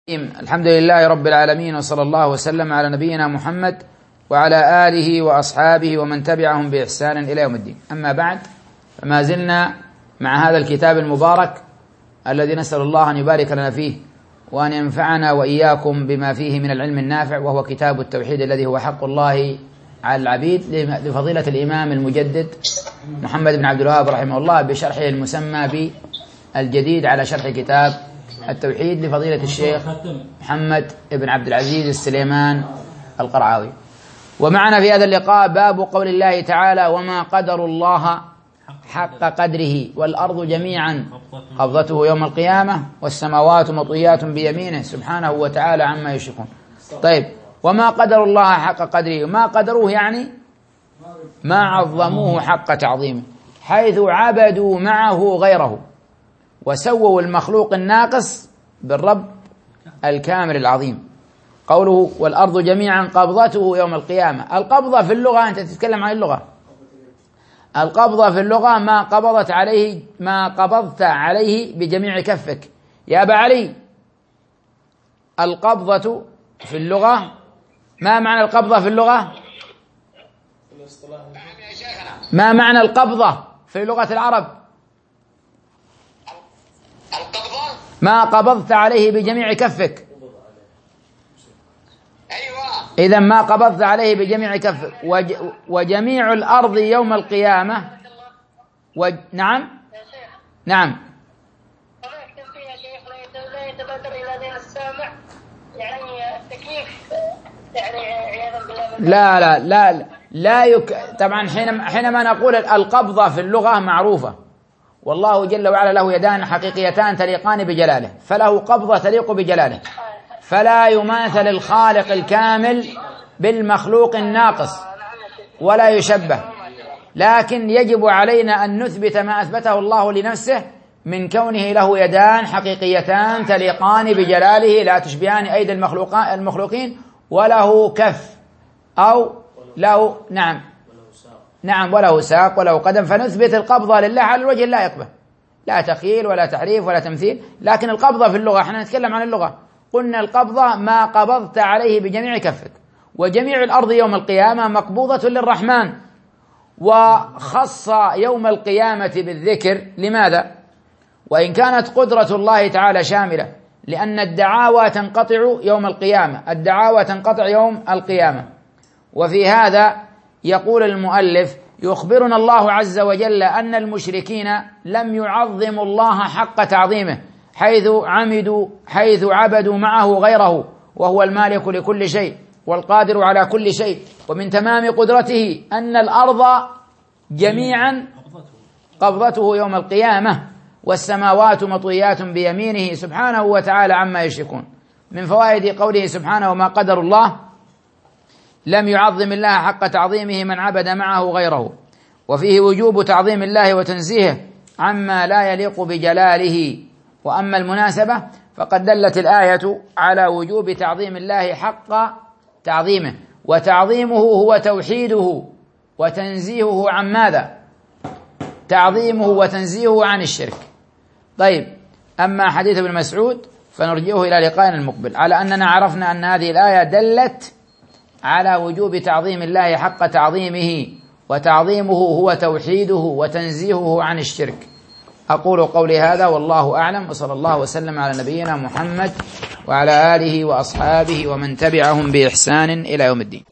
الحمد لله رب العالمين، وصلى الله وسلم على نبينا محمد وعلى آله وأصحابه ومن تبعهم بإحسان إلى يوم الدين. أما بعد، فما زلنا مع هذا الكتاب المبارك الذي نسأل الله أن يبارك لنا فيه وأن ينفعنا وإياكم بما فيه من العلم النافع، وهو كتاب التوحيد الذي هو حق الله على العبيد لفضيلة الإمام المجدد محمد بن عبد الوهاب رحمه الله، بشرحه المسمى بالجديد على شرح كتاب التوحيد لفضيلة الشيخ محمد بن عبد العزيز السليمان القرعاوي. ومعنا في هذا اللقاء باب قول الله تعالى: وما قدر الله حق قدره والأرض جميعا قبضته يوم القيامة والسماوات مطويات بيمينه سبحانه وتعالى عما يشركون. طيب، وما قدر الله حق قدره، ما قدروه يعني ما عظموه حق تعظيمه، حيث عبدوا معه غيره وسووا المخلوق الناقص بالرب الكامل العظيم. قوله والأرض جميعا قبضته يوم القيامة، القبضة في اللغة، أنت تتكلم عن اللغة، القبضة في اللغة ما قبضت عليه بجميع كفك. يا أبا علي، القبضة في اللغة، ما معنى القبضة في اللغة؟ ما معنى القبضة في لغة العرب؟ ما قبضت عليه بجميع كفك. إذا ما قبضت عليه بجميع كفك. وجميع الأرض يوم القيامة نعم نعم. لا يتبادر إلى ذهن السامع يعني تكييف، يعني عياذا بالله. لا طبعا حينما نقول القبضة في اللغة معروفة، والله جل وعلا له يدان حقيقيتان تليقان بجلاله، فله قبضة تليق بجلاله، فلا يماثل الخالق الكامل بالمخلوق الناقص ولا يشبه. لكن يجب علينا أن نثبت ما أثبته الله لنفسه من كونه له يدان حقيقيتان تليقان بجلاله لا تشبهان أيدي المخلوقين، وله كف أو له نعم وله ساق وله قدم، فنثبت القبضة لله على الوجه اللائق به، لا تخيل ولا تحريف ولا تمثيل. لكن القبضة في اللغة، احنا نتكلم عن اللغة، قلنا القبضة ما قبضت عليه بجميع كفك. وجميع الأرض يوم القيامة مقبوضة للرحمن، وخص يوم القيامة بالذكر. لماذا؟ وإن كانت قدرة الله تعالى شاملة، لأن الدعاوى تنقطع يوم القيامة، الدعاوى تنقطع يوم القيامة. وفي هذا يقول المؤلف: يخبرنا الله عز وجل أن المشركين لم يعظموا الله حق تعظيمه، حيث عبدوا معه غيره، وهو المالك لكل شيء والقادر على كل شيء. ومن تمام قدرته أن الأرض جميعا قبضته يوم القيامة والسماوات مطويات بيمينه سبحانه وتعالى عما يشركون. من فوائد قوله سبحانه: وما قدر الله، لم يعظم الله حق تعظيمه من عبد معه غيره، وفيه وجوب تعظيم الله وتنزيهه عما لا يليق بجلاله. وأما المناسبة فقد دلت الآية على وجوب تعظيم الله حق تعظيمه، وتعظيمه هو توحيده وتنزيهه عن ماذا؟ تعظيمه وتنزيهه عن الشرك. طيب، أما حديث ابن مسعود فنرجئه إلى لقائنا المقبل، على أننا عرفنا أن هذه الآية دلت على وجوب تعظيم الله حق تعظيمه، وتعظيمه هو توحيده وتنزيهه عن الشرك. أقول قولي هذا والله أعلم، وصلى الله وسلم على نبينا محمد وعلى آله وأصحابه ومن تبعهم بإحسان إلى يوم الدين.